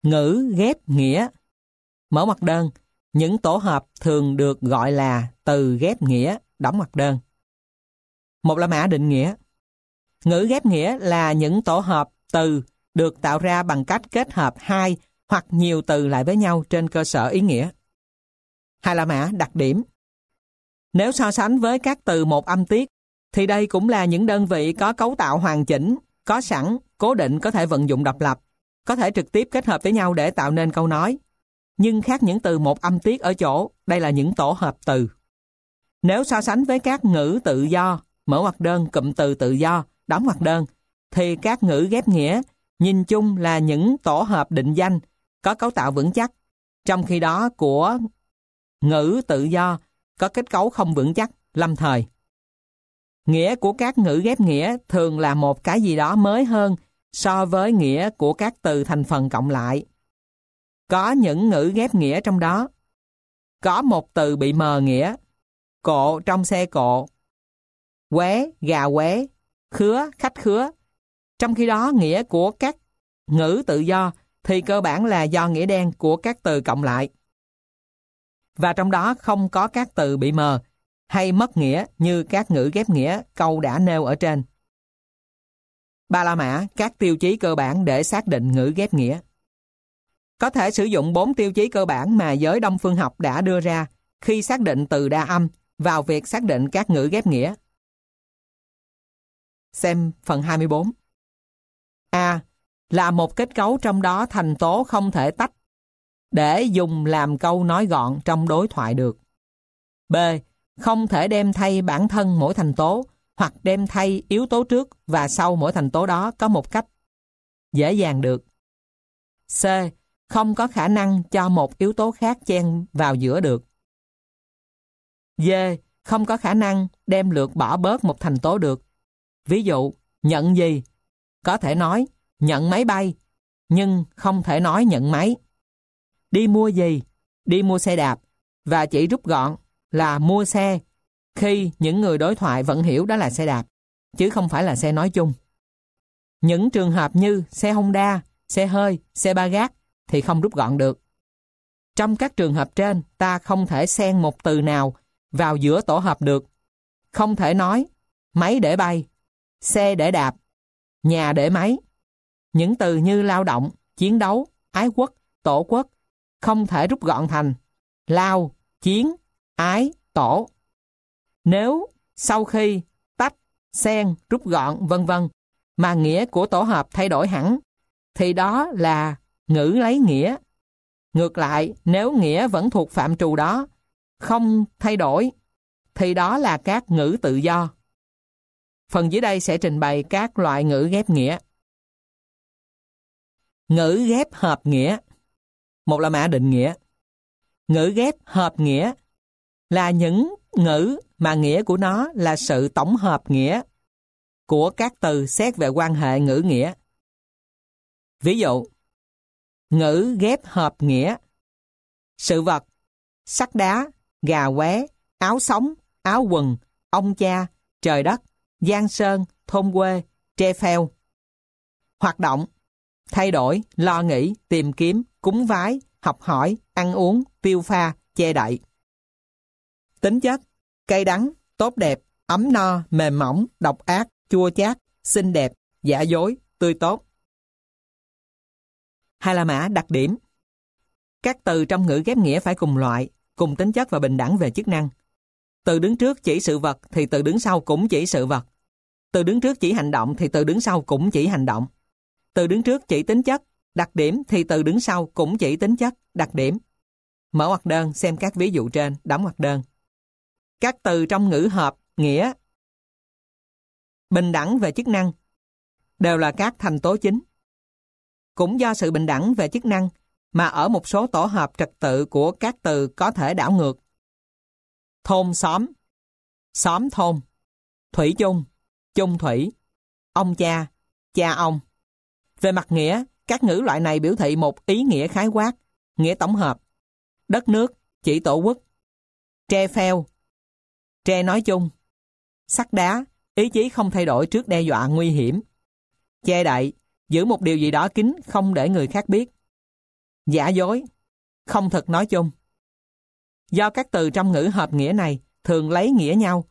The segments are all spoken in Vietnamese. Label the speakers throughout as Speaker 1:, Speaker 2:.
Speaker 1: Ngữ ghép nghĩa. Mở ngoặc đơn. Những tổ hợp thường được gọi là từ ghép nghĩa, đóng ngoặc đơn. Một la mã định nghĩa. Ngữ ghép nghĩa là những tổ hợp từ được tạo ra bằng cách kết hợp hai hoặc nhiều từ lại với nhau trên cơ sở ý nghĩa. Hai la mã đặc điểm. Nếu so sánh với các từ một âm tiết, thì đây cũng là những đơn vị có cấu tạo hoàn chỉnh, có sẵn, cố định, có thể vận dụng độc lập, có thể trực tiếp kết hợp với nhau để tạo nên câu nói. Nhưng khác những từ một âm tiết ở chỗ, đây là những tổ hợp từ. Nếu so sánh với các ngữ tự do, mở ngoặc đơn, cụm từ tự do, đóng ngoặc đơn, thì các ngữ ghép nghĩa nhìn chung là những tổ hợp định danh có cấu tạo vững chắc, trong khi đó của ngữ tự do có kết cấu không vững chắc, lâm thời. Nghĩa của các ngữ ghép nghĩa thường là một cái gì đó mới hơn so với nghĩa của các từ thành phần cộng lại. Có những ngữ ghép nghĩa trong đó. Có một từ bị mờ nghĩa, cộ trong xe cộ, qué, gà qué, khứa, khách khứa. Trong khi đó, nghĩa của các ngữ tự do thì cơ bản là do nghĩa đen của các từ cộng lại. Và trong đó không có các từ bị mờ hay mất nghĩa như các ngữ ghép nghĩa câu đã nêu ở trên. Ba la mã, các tiêu chí cơ bản để xác định ngữ ghép nghĩa. Có thể sử dụng 4 tiêu chí cơ bản mà giới Đông phương học đã đưa ra khi xác định từ đa âm vào việc xác định các ngữ ghép nghĩa. Xem phần 24. A. Là một kết cấu trong đó thành tố không thể tách để dùng làm câu nói gọn trong đối thoại được. B. Không thể đem thay bản thân mỗi thành tố hoặc đem thay yếu tố trước và sau mỗi thành tố đó có một cách dễ dàng được. C. Không có khả năng cho một yếu tố khác chen vào giữa được. D. Không có khả năng đem lược bỏ bớt một thành tố được. Ví dụ, nhận gì? Có thể nói nhận máy bay, nhưng không thể nói nhận máy. Đi mua gì? Đi mua xe đạp, và chỉ rút gọn là mua xe khi những người đối thoại vẫn hiểu đó là xe đạp, chứ không phải là xe nói chung. Những trường hợp như xe Honda, xe hơi, xe ba gác thì không rút gọn được. Trong các trường hợp trên, ta không thể xen một từ nào vào giữa tổ hợp được. Không thể nói máy để bay, xe để đạp, nhà để máy. Những từ như lao động, chiến đấu, ái quốc, tổ quốc không thể rút gọn thành lao, chiến, ái, tổ. Nếu sau khi tách, xen, rút gọn vân vân mà nghĩa của tổ hợp thay đổi hẳn, thì đó là ngữ lấy nghĩa. Ngược lại, nếu nghĩa vẫn thuộc phạm trù đó, không thay đổi, thì đó là các ngữ tự do. Phần dưới đây sẽ trình bày các loại ngữ ghép nghĩa. Ngữ ghép hợp nghĩa. Một la mã định nghĩa. Ngữ ghép hợp nghĩa là những ngữ mà nghĩa của nó là sự tổng hợp nghĩa của các từ xét về quan hệ ngữ nghĩa. Ví dụ, ngữ ghép hợp nghĩa: sự vật, sắt đá, gà qué, áo sống, áo quần, ông cha, trời đất, giang sơn, thôn quê, tre pheo. Hoạt động, thay đổi, lo nghĩ, tìm kiếm, cúng vái, học hỏi, ăn uống, tiêu pha, che đậy. Tính chất, cay đắng, tốt đẹp, ấm no, mềm mỏng, độc ác, chua chát, xinh đẹp, giả dối, tươi tốt. Hai la mã đặc điểm. Các từ trong ngữ ghép nghĩa phải cùng loại, cùng tính chất và bình đẳng về chức năng. Từ đứng trước chỉ sự vật thì từ đứng sau cũng chỉ sự vật. Từ đứng trước chỉ hành động thì từ đứng sau cũng chỉ hành động. Từ đứng trước chỉ tính chất, đặc điểm thì từ đứng sau cũng chỉ tính chất, đặc điểm. Mở ngoặc đơn, xem các ví dụ trên, đóng ngoặc đơn. Các từ trong ngữ hợp nghĩa bình đẳng về chức năng đều là các thành tố chính. Cũng do sự bình đẳng về chức năng mà ở một số tổ hợp trật tự của các từ có thể đảo ngược. Thôn xóm, xóm thôn, thủy chung, chung thủy, ông cha, cha ông. Về mặt nghĩa, các ngữ loại này biểu thị một ý nghĩa khái quát, nghĩa tổng hợp. Đất nước, chỉ tổ quốc. Tre pheo, tre nói chung. Sắt đá, ý chí không thay đổi trước đe dọa nguy hiểm. Che đậy, giữ một điều gì đó kín không để người khác biết. giả dối, không thực nói chung. Do các từ trong ngữ hợp nghĩa này thường lấy nghĩa nhau,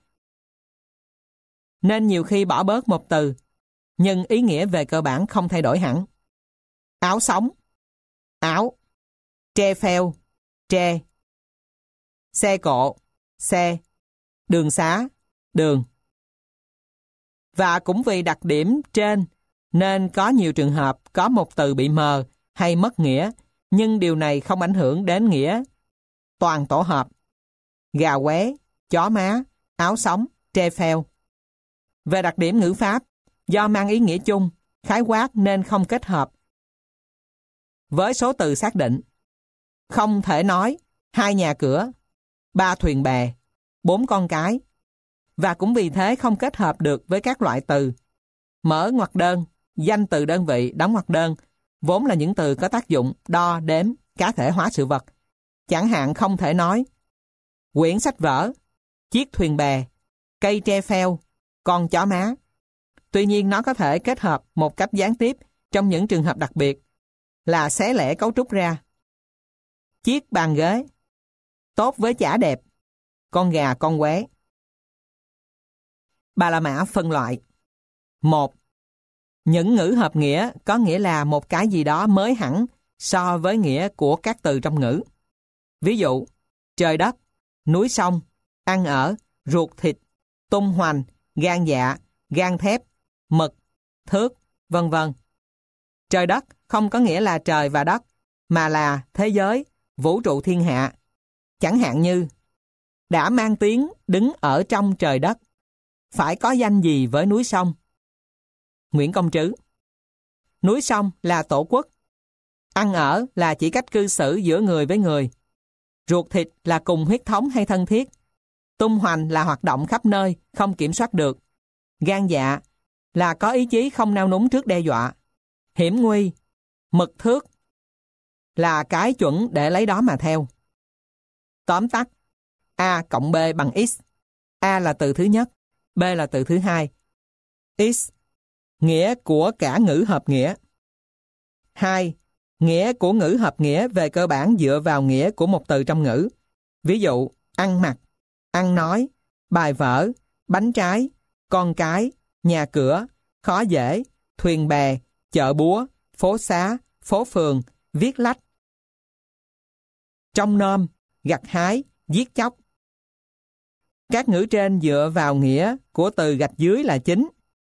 Speaker 1: nên nhiều khi bỏ bớt một từ, nhưng ý nghĩa về cơ bản không thay đổi hẳn. Áo sống, áo. Tre pheo, tre. Xe cộ, xe. Đường xá, đường. Và cũng vì đặc điểm trên nên có nhiều trường hợp có một từ bị mờ hay mất nghĩa, nhưng điều này không ảnh hưởng đến nghĩa toàn tổ hợp. Gà qué, chó má, áo sống, tre pheo. Về đặc điểm ngữ pháp, do mang ý nghĩa chung, khái quát nên không kết hợp với số từ xác định. Không thể nói 2 nhà cửa, 3 thuyền bè, 4 con cái, và cũng vì thế không kết hợp được với các loại từ mở ngoặc đơn, danh từ đơn vị, đóng ngoặc đơn, vốn là những từ có tác dụng đo đếm, cá thể hóa sự vật. Chẳng hạn không thể nói quyển sách vở, chiếc thuyền bè, cây tre pheo, con chó má. Tuy nhiên nó có thể kết hợp một cách gián tiếp trong những trường hợp đặc biệt là xé lẻ cấu trúc ra. Chiếc bàn ghế, tốt với chả đẹp, con gà con qué. Ba la mã phân loại. 1. Những ngữ hợp nghĩa có nghĩa là một cái gì đó mới hẳn so với nghĩa của các từ trong ngữ. Ví dụ, trời đất, núi sông, ăn ở, ruột thịt, tung hoành, gan dạ, gan thép, mực, thước, vân vân. Trời đất không có nghĩa là trời và đất, mà là thế giới, vũ trụ thiên hạ. Chẳng hạn như, đã mang tiếng đứng ở trong trời đất, phải có danh gì với núi sông. Nguyễn Công Trứ. Núi sông là tổ quốc. Ăn ở là chỉ cách cư xử giữa người với người. Ruột thịt là cùng huyết thống hay thân thiết. Tung hoành là hoạt động khắp nơi, không kiểm soát được. Gan dạ là có ý chí không nao núng trước đe dọa. Hiểm nguy, mực thước là cái chuẩn để lấy đó mà theo. Tóm tắt, A cộng B bằng X. A là từ thứ nhất, B là từ thứ hai. X, nghĩa của cả ngữ hợp nghĩa. 2. Nghĩa của ngữ hợp nghĩa về cơ bản dựa vào nghĩa của một từ trong ngữ. Ví dụ, ăn mặc, ăn nói, bài vở, bánh trái, con cái, nhà cửa, khó dễ, thuyền bè, chợ búa, phố xá, phố phường, viết lách. Trong nôm, gặt hái, giết chóc. Các ngữ trên dựa vào nghĩa của từ gạch dưới là chính.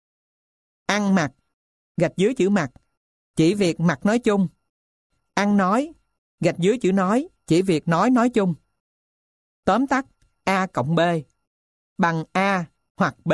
Speaker 1: Ăn mặc, gạch dưới chữ mặc, chỉ việc mặc nói chung. Ăn nói, gạch dưới chữ nói, chỉ việc nói chung. Tóm tắt, A cộng B bằng A hoặc B.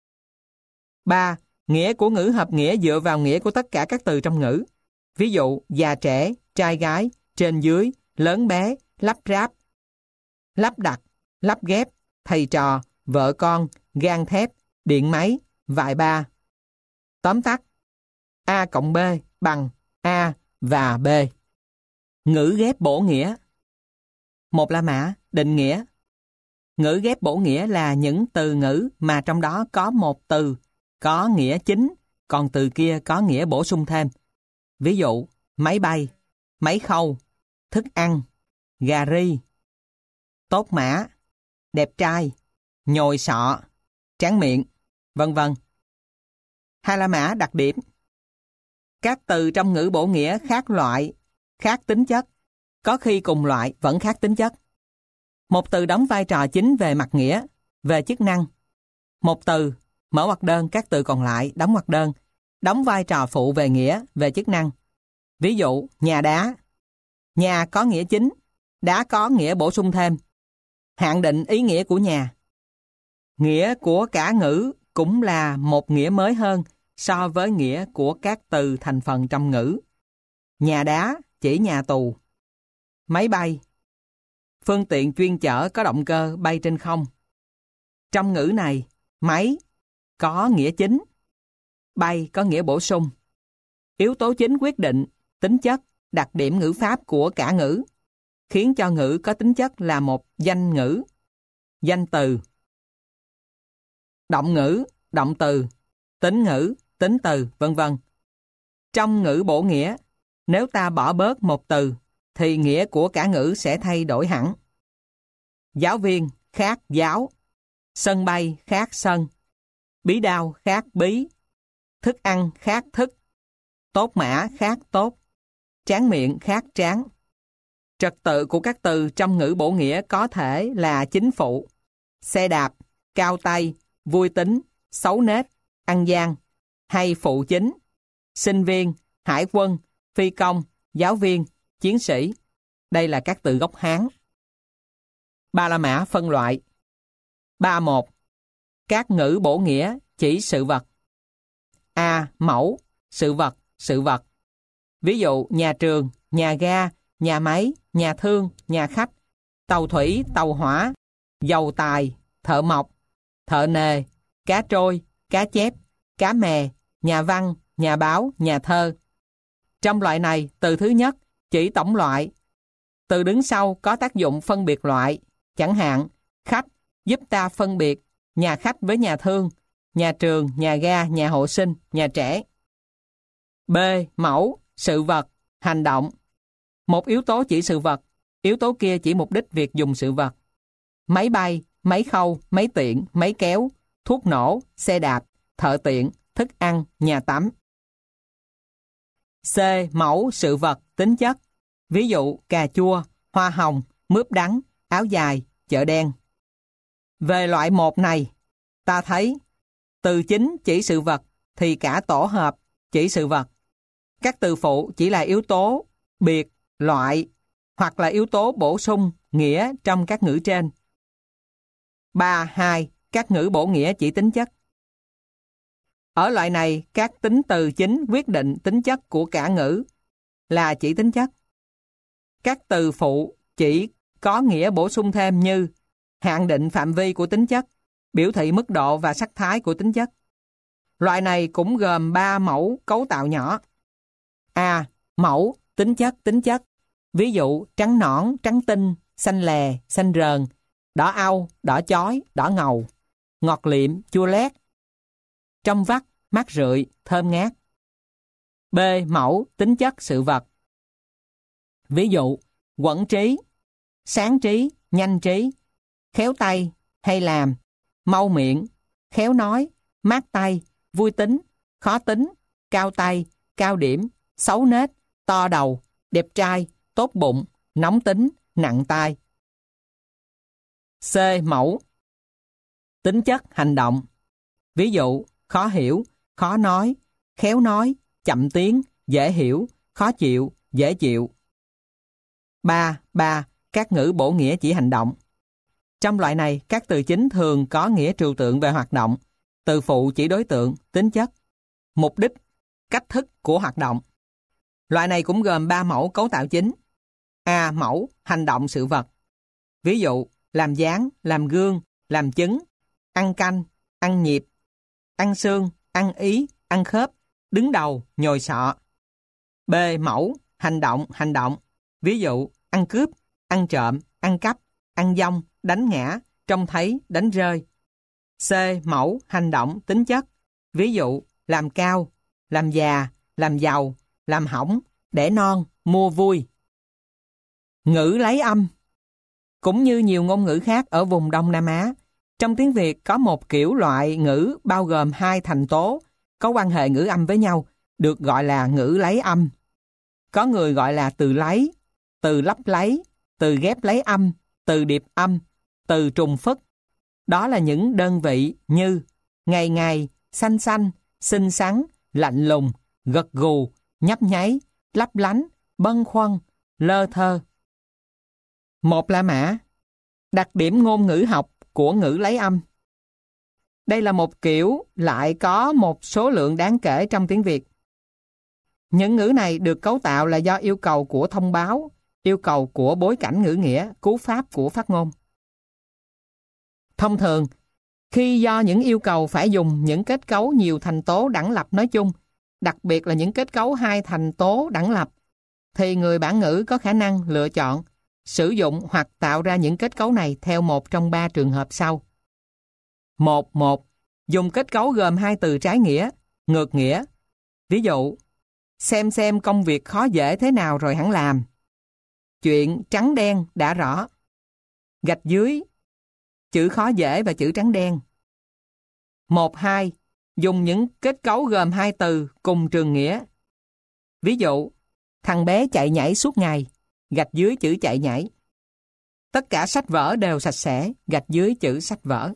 Speaker 1: 3. Nghĩa của ngữ hợp nghĩa dựa vào nghĩa của tất cả các từ trong ngữ. Ví dụ, già trẻ, trai gái, trên dưới, lớn bé, lắp ráp, lắp đặt, lắp ghép, thầy trò, vợ con, gang thép, điện máy, vại ba. Tóm tắt, A cộng B bằng A và B. Ngữ ghép bổ nghĩa. Một la mã, định nghĩa. Ngữ ghép bổ nghĩa là những từ ngữ mà trong đó có một từ có nghĩa chính, còn từ kia có nghĩa bổ sung thêm. Ví dụ, máy bay, máy khâu, thức ăn, gà ri, tốt mã, đẹp trai, nhồi sọ, tráng miệng, vân vân. Hai la mã đặc điểm. Các từ trong ngữ bổ nghĩa khác loại, khác tính chất, có khi cùng loại vẫn khác tính chất. Một từ đóng vai trò chính về mặt nghĩa, về chức năng. Một từ, mở ngoặc đơn, các từ còn lại, đóng ngoặc đơn, đóng vai trò phụ về nghĩa, về chức năng. Ví dụ, nhà đá. Nhà có nghĩa chính, đá có nghĩa bổ sung thêm. Hạn định ý nghĩa của nhà. Nghĩa của cả ngữ cũng là một nghĩa mới hơn so với nghĩa của các từ thành phần trong ngữ. Nhà đá chỉ nhà tù. Máy bay, phương tiện chuyên chở có động cơ bay trên không. Trong ngữ này, máy có nghĩa chính, bay có nghĩa bổ sung. Yếu tố chính quyết định tính chất, đặc điểm ngữ pháp của cả ngữ, khiến cho ngữ có tính chất là một danh ngữ, danh từ. Động ngữ, động từ, tính ngữ, tính từ, vân vân. Trong ngữ bổ nghĩa, nếu ta bỏ bớt một từ thì nghĩa của cả ngữ sẽ thay đổi hẳn. Giáo viên khác giáo, sân bay khác sân, bí đao khác bí, thức ăn khác thức, tốt mã khác tốt, tráng miệng khác tráng. Trật tự của các từ trong ngữ bổ nghĩa có thể là chính phụ, xe đạp, cao tay, vui tính, xấu nết, ăn gian, hay phụ chính, sinh viên, hải quân, phi công, giáo viên, chiến sĩ. Đây là các từ gốc Hán. Ba la mã phân loại. 3.1. Các ngữ bổ nghĩa chỉ sự vật. A. Mẫu, sự vật, sự vật. Ví dụ nhà trường, nhà ga, nhà máy, nhà thương, nhà khách, tàu thủy, tàu hỏa, dầu tài, thợ mộc, thợ nề, cá trôi, cá chép, cá mè, nhà văn, nhà báo, nhà thơ. Trong loại này, từ thứ nhất chỉ tổng loại. Từ đứng sau có tác dụng phân biệt loại, chẳng hạn khách giúp ta phân biệt nhà khách với nhà thương, nhà trường, nhà ga, nhà hộ sinh, nhà trẻ. B. Mẫu, sự vật, hành động. Một yếu tố chỉ sự vật, yếu tố kia chỉ mục đích việc dùng sự vật. Máy bay, máy khâu, máy tiện, máy kéo, thuốc nổ, xe đạp, thợ tiện, thức ăn, nhà tắm. C. Mẫu, sự vật, tính chất. Ví dụ cà chua, hoa hồng, mướp đắng, áo dài, chợ đen. Về loại 1 này, ta thấy từ chính chỉ sự vật thì cả tổ hợp chỉ sự vật. Các từ phụ chỉ là yếu tố biệt, loại hoặc là yếu tố bổ sung nghĩa trong các ngữ trên. 3.2. Các ngữ bổ nghĩa chỉ tính chất. Ở loại này, các tính từ chính quyết định tính chất của cả ngữ là chỉ tính chất. Các từ phụ chỉ có nghĩa bổ sung thêm như hạn định phạm vi của tính chất, biểu thị mức độ và sắc thái của tính chất. Loại này cũng gồm 3 mẫu cấu tạo nhỏ. A. Mẫu, tính chất. Ví dụ trắng nõn, trắng tinh, xanh lè, xanh rờn, đỏ au, đỏ chói, đỏ ngầu, ngọt liệm, chua lét, trong vắt, mát rượi, thơm ngát. B. Mẫu, tính chất sự vật. Ví dụ quẩn trí, sáng trí, nhanh trí, khéo tay, hay làm, mau miệng, khéo nói, mát tay, vui tính, khó tính, cao tay, cao điểm, xấu nết, to đầu, đẹp trai, tốt bụng, nóng tính, nặng tai. C. Mẫu, tính chất hành động. Ví dụ khó hiểu, khó nói, khéo nói, chậm tiếng, dễ hiểu, khó chịu, dễ chịu. 3. Các ngữ bổ nghĩa chỉ hành động. Trong loại này, các từ chính thường có nghĩa trừu tượng về hoạt động, từ phụ chỉ đối tượng, tính chất, mục đích, cách thức của hoạt động. Loại này cũng gồm 3 mẫu cấu tạo chính. A. Mẫu, hành động sự vật. Ví dụ làm dáng, làm gương, làm chứng, ăn canh, ăn nhịp, ăn xương, ăn ý, ăn khớp, đứng đầu, nhồi sọ. B. Mẫu, hành động. Ví dụ ăn cướp, ăn trộm, ăn cắp, ăn dong, đánh ngã, trông thấy, đánh rơi. C. Mẫu, hành động, tính chất. Ví dụ làm cao, làm già, làm giàu, làm hỏng, đẻ non, mua vui. Ngữ lấy âm. Cũng như nhiều ngôn ngữ khác ở vùng Đông Nam Á, trong tiếng Việt có một kiểu loại ngữ bao gồm 2 thành tố có quan hệ ngữ âm với nhau, được gọi là ngữ lấy âm. Có người gọi là từ lấy, từ lấp lấy, từ ghép lấy âm, từ điệp âm, từ trùng phức. Đó là những đơn vị như ngày ngày, xanh xanh, xinh xắn, lạnh lùng, gật gù, nhấp nháy, lấp lánh, bâng khuâng, lơ thơ. Một la mã. Đặc điểm ngôn ngữ học của ngữ lấy âm. Đây là một kiểu lại có một số lượng đáng kể trong tiếng Việt. Những ngữ này được cấu tạo là do yêu cầu của thông báo, yêu cầu của bối cảnh ngữ nghĩa, cú pháp của phát ngôn. Thông thường, khi do những yêu cầu phải dùng những kết cấu nhiều thành tố đẳng lập nói chung, đặc biệt là những kết cấu 2 thành tố đẳng lập, thì người bản ngữ có khả năng lựa chọn, sử dụng hoặc tạo ra những kết cấu này theo một trong 3 trường hợp sau. 1. Dùng kết cấu gồm 2 từ trái nghĩa, ngược nghĩa. Ví dụ, xem công việc khó dễ thế nào rồi hẵng làm. chuyện trắng đen đã rõ. Gạch dưới chữ khó dễ và chữ trắng đen. 1, 2. Dùng những kết cấu gồm hai từ cùng trường nghĩa. Ví dụ, thằng bé chạy nhảy suốt ngày, gạch dưới chữ chạy nhảy. Tất cả sách vở đều sạch sẽ, gạch dưới chữ sách vở.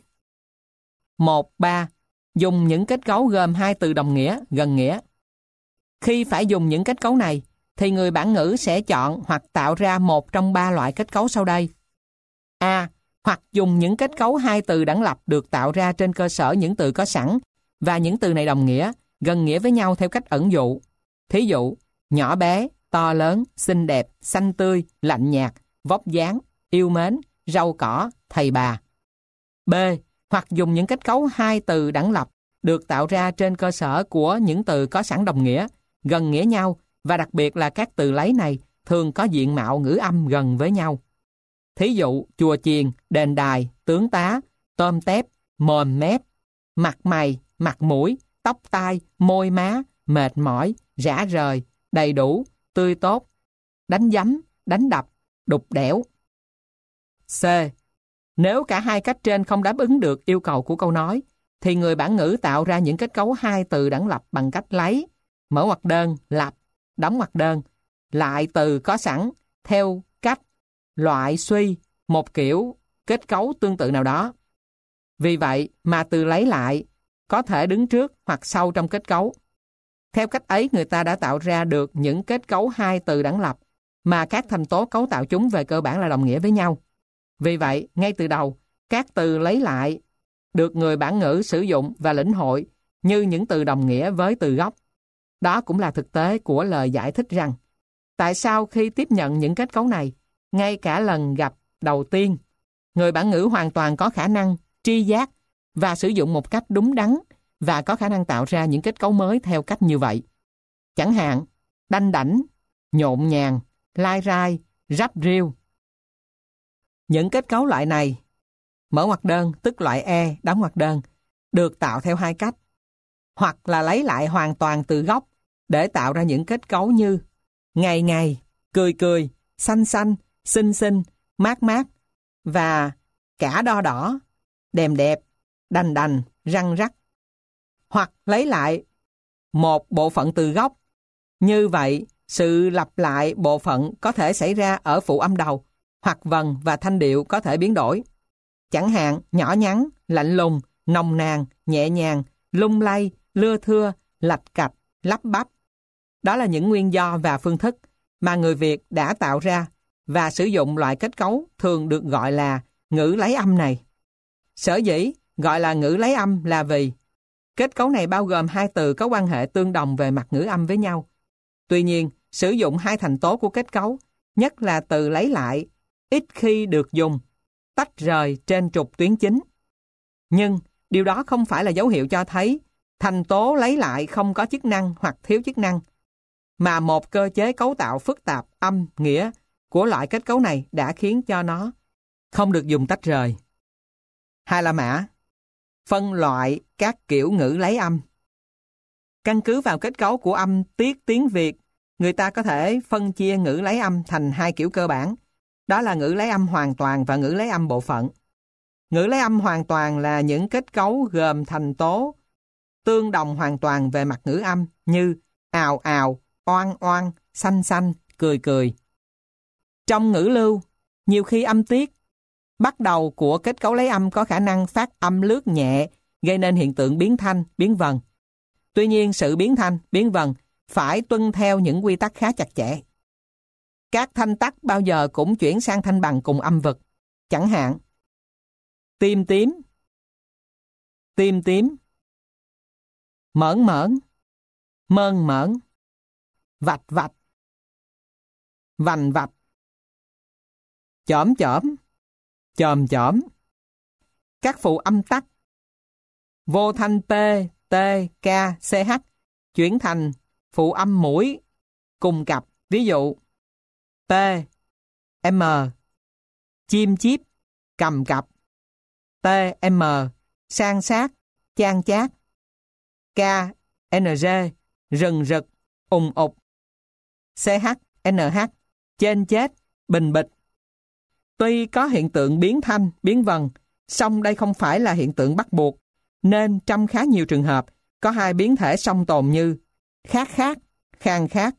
Speaker 1: 1, 3. Dùng những kết cấu gồm hai từ đồng nghĩa, gần nghĩa. Khi phải dùng những kết cấu này, thì người bản ngữ sẽ chọn hoặc tạo ra một trong ba loại kết cấu sau đây. A. Hoặc dùng những kết cấu hai từ đẳng lập được tạo ra trên cơ sở những từ có sẵn và những từ này đồng nghĩa, gần nghĩa với nhau theo cách ẩn dụ. Thí dụ, nhỏ bé, to lớn, xinh đẹp, xanh tươi, lạnh nhạt, vóc dáng, yêu mến, rau cỏ, thầy bà. B. Hoặc dùng những kết cấu hai từ đẳng lập được tạo ra trên cơ sở của những từ có sẵn đồng nghĩa, gần nghĩa nhau và đặc biệt là các từ lấy này thường có diện mạo ngữ âm gần với nhau. Thí dụ, chùa chiền, đền đài, tướng tá, tôm tép, mồm mép, mặt mày, mặt mũi, tóc tai, môi má, mệt mỏi, rã rời, đầy đủ, tươi tốt, đánh giấm, đánh đập, đục đẽo. C. Nếu cả hai cách trên không đáp ứng được yêu cầu của câu nói, thì người bản ngữ tạo ra những kết cấu hai từ đẳng lập bằng cách lấy, mở ngoặc đơn, lập, đóng ngoặc đơn, lại từ có sẵn, theo cách, loại suy, một kiểu kết cấu tương tự nào đó. Vì vậy mà từ lấy lại có thể đứng trước hoặc sau trong kết cấu. Theo cách ấy người ta đã tạo ra được những kết cấu hai từ đẳng lập mà các thành tố cấu tạo chúng về cơ bản là đồng nghĩa với nhau. Vì vậy, ngay từ đầu, các từ lấy lại được người bản ngữ sử dụng và lĩnh hội như những từ đồng nghĩa với từ gốc. Đó cũng là thực tế của lời giải thích rằng tại sao khi tiếp nhận những kết cấu này, ngay cả lần gặp đầu tiên, người bản ngữ hoàn toàn có khả năng tri giác và sử dụng một cách đúng đắn và có khả năng tạo ra những kết cấu mới theo cách như vậy. Chẳng hạn, đanh đảnh, nhộn nhàng, lai rai, rách rêu. Những kết cấu loại này, mở ngoặc đơn tức loại E, đóng ngoặc đơn, được tạo theo hai cách. Hoặc là lấy lại hoàn toàn từ gốc để tạo ra những kết cấu như ngày ngày, cười cười, xanh xanh, xinh xinh, mát mát và cả đo đỏ, đèm đẹp, đành đành, răng rắc. Hoặc lấy lại một bộ phận từ gốc. Như vậy, sự lặp lại bộ phận có thể xảy ra ở phụ âm đầu, hoặc vần và thanh điệu có thể biến đổi. Chẳng hạn, nhỏ nhắn, lạnh lùng, nồng nàn, nhẹ nhàng, lung lay, lưa thưa, lạch cạch, lắp bắp. Đó là những nguyên do và phương thức mà người Việt đã tạo ra và sử dụng loại kết cấu thường được gọi là ngữ lấy âm này. Sở dĩ gọi là ngữ lấy âm là vì kết cấu này bao gồm hai từ có quan hệ tương đồng về mặt ngữ âm với nhau. Tuy nhiên, sử dụng hai thành tố của kết cấu, nhất là từ lấy lại, ít khi được dùng, tách rời trên trục tuyến chính. Nhưng điều đó không phải là dấu hiệu cho thấy thành tố lấy lại không có chức năng hoặc thiếu chức năng, mà một cơ chế cấu tạo phức tạp âm, nghĩa của loại kết cấu này đã khiến cho nó không được dùng tách rời. 2 la mã. Phân loại các kiểu ngữ lấy âm. Căn cứ vào kết cấu của âm tiết tiếng Việt, người ta có thể phân chia ngữ lấy âm thành hai kiểu cơ bản. Đó là ngữ lấy âm hoàn toàn và ngữ lấy âm bộ phận. Ngữ lấy âm hoàn toàn là những kết cấu gồm thành tố tương đồng hoàn toàn về mặt ngữ âm như ào ào, oan oan, xanh xanh, cười cười. Trong ngữ lưu, nhiều khi âm tiết bắt đầu của kết cấu lấy âm có khả năng phát âm lướt nhẹ, gây nên hiện tượng biến thanh, biến vần. Tuy nhiên, sự biến thanh, biến vần phải tuân theo những quy tắc khá chặt chẽ. Các thanh tắc bao giờ cũng chuyển sang thanh bằng cùng âm vực. Chẳng hạn, tim tím, tim tím, mởn mởn, mơn mởn, vạch vạch, vành vạch, chỏm chỏm, chòm chỏm. Các phụ âm tắc vô thanh P, T, K, CH chuyển thành phụ âm mũi cùng cặp. Ví dụ T, M, chim chíp, cầm cặp. T, M, san sát, chan chát. K, NG, rừng rực, ùng ục. CH, NH, trên chết, bình bịch. Tuy có hiện tượng biến thanh, biến vần, song đây không phải là hiện tượng bắt buộc, nên trong khá nhiều trường hợp có hai biến thể song tồn như khát khát, khang khát,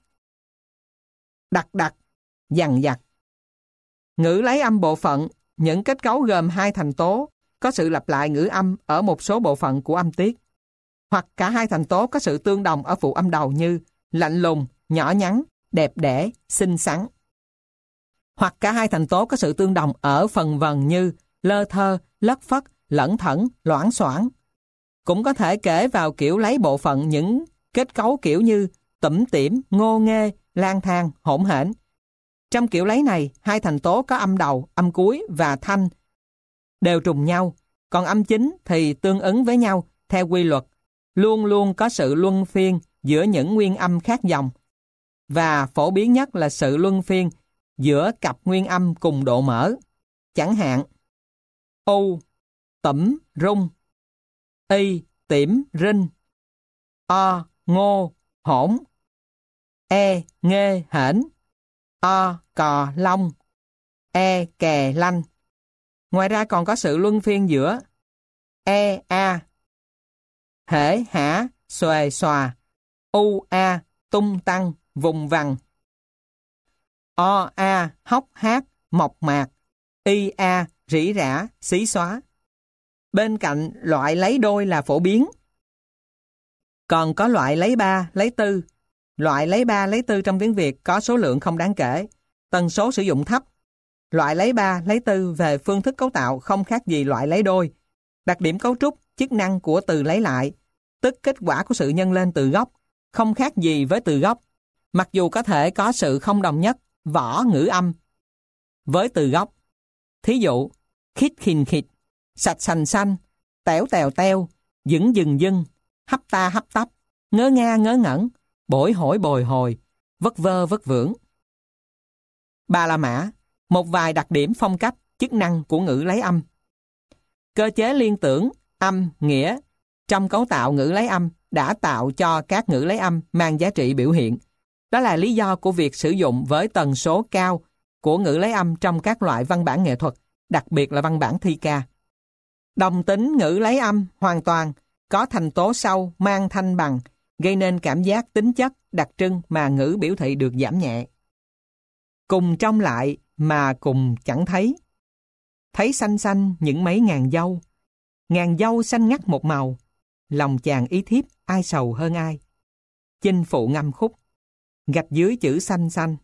Speaker 1: đặc đặc, dằn dặt. Ngữ lấy âm bộ phận, những kết cấu gồm hai thành tố có sự lặp lại ngữ âm ở một số bộ phận của âm tiết, hoặc cả hai thành tố có sự tương đồng ở phụ âm đầu như lạnh lùng, nhỏ nhắn, đẹp đẽ, xinh xắn. Hoặc cả hai thành tố có sự tương đồng ở phần vần như lơ thơ, lất phất, lẩn thẩn, loảng xoảng. Cũng có thể kể vào kiểu lấy bộ phận những kết cấu kiểu như tủm tỉm, ngô nghê, lang thang, hỗn hển. Trong kiểu lấy này, hai thành tố có âm đầu, âm cuối và thanh đều trùng nhau, còn âm chính thì tương ứng với nhau theo quy luật, luôn luôn có sự luân phiên giữa những nguyên âm khác dòng, và phổ biến nhất là sự luân phiên giữa cặp nguyên âm cùng độ mở. Chẳng hạn, u, tủm, rung, y, tỉm, rinh, o, ngô, hỗn, e, nghê, hển, o, cò, long, e, kè, lanh. Ngoài ra còn có sự luân phiên giữa e, a, hễ, hả, xuề, xòa, u, a, tung tăng, vùng vằng, o, a, hốc, hát, mộc mạc, y, a, rỉ rả, xí xóa. Bên cạnh loại lấy đôi là phổ biến, còn có loại lấy ba, lấy tư. Loại lấy ba, lấy tư trong tiếng Việt có số lượng không đáng kể, tần số sử dụng thấp. Loại lấy ba, lấy tư về phương thức cấu tạo không khác gì loại lấy đôi. Đặc điểm cấu trúc, chức năng của từ lấy lại, tức kết quả của sự nhân lên từ gốc, không khác gì với từ gốc, mặc dù có thể có sự không đồng nhất, võ ngữ âm với từ gốc. Thí dụ, khít khìn khịt, sạch sành xanh, tẻo tèo teo, dững dừng dưng, hấp ta hấp tấp, ngớ nga ngớ ngẩn, bổi hổi bồi hồi, vất vơ vất vưởng. Ba la mã, một vài đặc điểm phong cách, chức năng của ngữ lấy âm. Cơ chế liên tưởng, âm, nghĩa trong cấu tạo ngữ lấy âm đã tạo cho các ngữ lấy âm mang giá trị biểu hiện. Đó là lý do của việc sử dụng với tần số cao của ngữ lấy âm trong các loại văn bản nghệ thuật, đặc biệt là văn bản thi ca. Đồng tính ngữ lấy âm hoàn toàn có thành tố sau mang thanh bằng, gây nên cảm giác tính chất, đặc trưng mà ngữ biểu thị được giảm nhẹ. Cùng trông lại mà cùng chẳng thấy. Thấy xanh xanh những mấy ngàn dâu xanh ngắt một màu, lòng chàng ý thiếp ai sầu hơn ai. Chinh phụ ngâm khúc, gạch dưới chữ xanh xanh.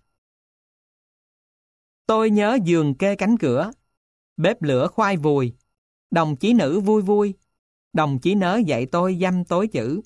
Speaker 1: Tôi nhớ giường kê cánh cửa, bếp lửa khoai vùi, đồng chí nữ vui vui, đồng chí nớ dạy tôi dăm tối chữ.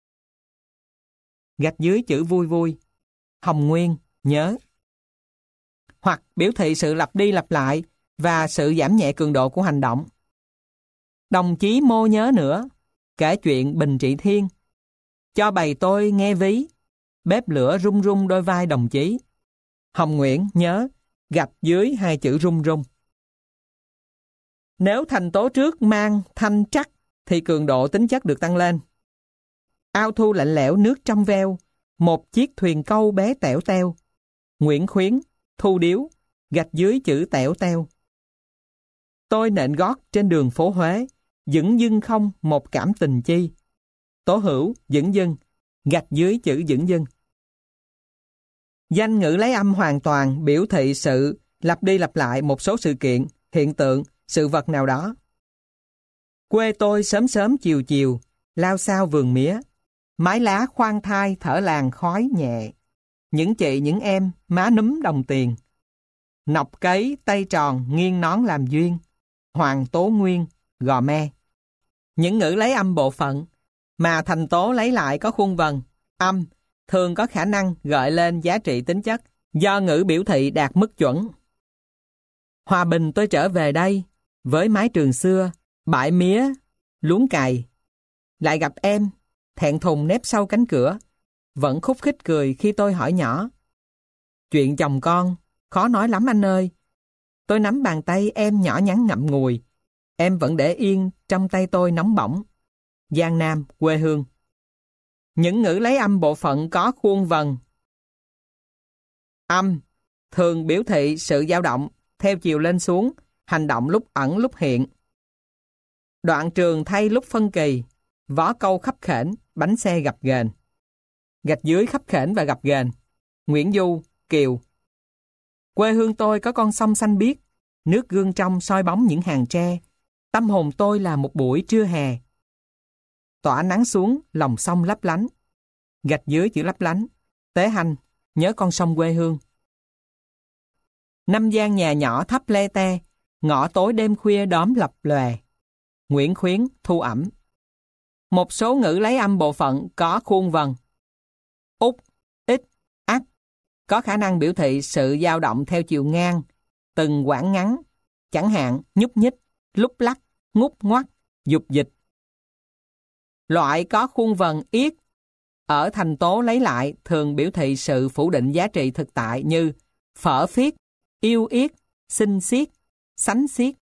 Speaker 1: Gạch dưới chữ vui vui, Hồng Nguyên, nhớ. Hoặc biểu thị sự lặp đi lặp lại và sự giảm nhẹ cường độ của hành động. Đồng chí mô nhớ nữa, kể chuyện Bình Trị Thiên. Cho bày tôi nghe ví, bếp lửa rung rung đôi vai đồng chí. Hồng Nguyễn, nhớ, gạch dưới hai chữ rung rung. Nếu thành tố trước mang thanh trắc thì cường độ tính chất được tăng lên. Ao thu lạnh lẽo nước trong veo, một chiếc thuyền câu bé tẻo teo. Nguyễn Khuyến, thu điếu, gạch dưới chữ tẻo teo. Tôi nện gót trên đường phố Huế, dửng dưng không một cảm tình chi. Tố Hữu, dửng dưng, gạch dưới chữ dửng dưng. Danh ngữ lấy âm hoàn toàn biểu thị sự lặp đi lặp lại một số sự kiện, hiện tượng, sự vật nào đó. Quê tôi sớm sớm chiều chiều, lao sao vườn mía, mái lá khoan thai thở làng khói nhẹ. Những chị những em má núm đồng tiền, nọc cấy tay tròn nghiêng nón làm duyên, Hoàng Tố Nguyên, Gò Me. Những ngữ lấy âm bộ phận mà thành tố lấy lại có khuôn vần, âm thường có khả năng gợi lên giá trị tính chất do ngữ biểu thị đạt mức chuẩn. Hòa bình tôi trở về đây với mái trường xưa, bãi mía, luống cày. Lại gặp em, thẹn thùng nép sau cánh cửa, vẫn khúc khích cười khi tôi hỏi nhỏ. Chuyện chồng con, khó nói lắm anh ơi. Tôi nắm bàn tay em nhỏ nhắn ngậm ngùi, em vẫn để yên trong tay tôi nóng bỏng. Giang Nam, quê hương. Những ngữ lấy âm bộ phận có khuôn vần, âm thường biểu thị sự dao động theo chiều lên xuống, hành động lúc ẩn lúc hiện. Đoạn trường thay lúc phân kỳ, vó câu khấp khểnh, bánh xe gập ghềnh. Gạch dưới khấp khểnh và gập ghềnh. Nguyễn Du, Kiều. Quê hương tôi có con sông xanh biếc, nước gương trong soi bóng những hàng tre. Tâm hồn tôi là một buổi trưa hè. Tỏa nắng xuống, lòng sông lấp lánh. Gạch dưới chữ lấp lánh. Tế Hanh, nhớ con sông quê hương. Năm gian nhà nhỏ thấp lê te, ngõ tối đêm khuya đóm lập lòe. Nguyễn Khuyến, Thu ẩm. Một số ngữ lấy âm bộ phận có khuôn vần. Út, ít, ắt có khả năng biểu thị sự dao động theo chiều ngang, từng quãng ngắn, chẳng hạn nhúc nhích, lúc lắc, ngút ngoắt, dục dịch. Loại có khuôn vần yết ở thành tố lấy lại thường biểu thị sự phủ định giá trị thực tại như phở phiết, yêu yết, xinh xiết, sánh xiết.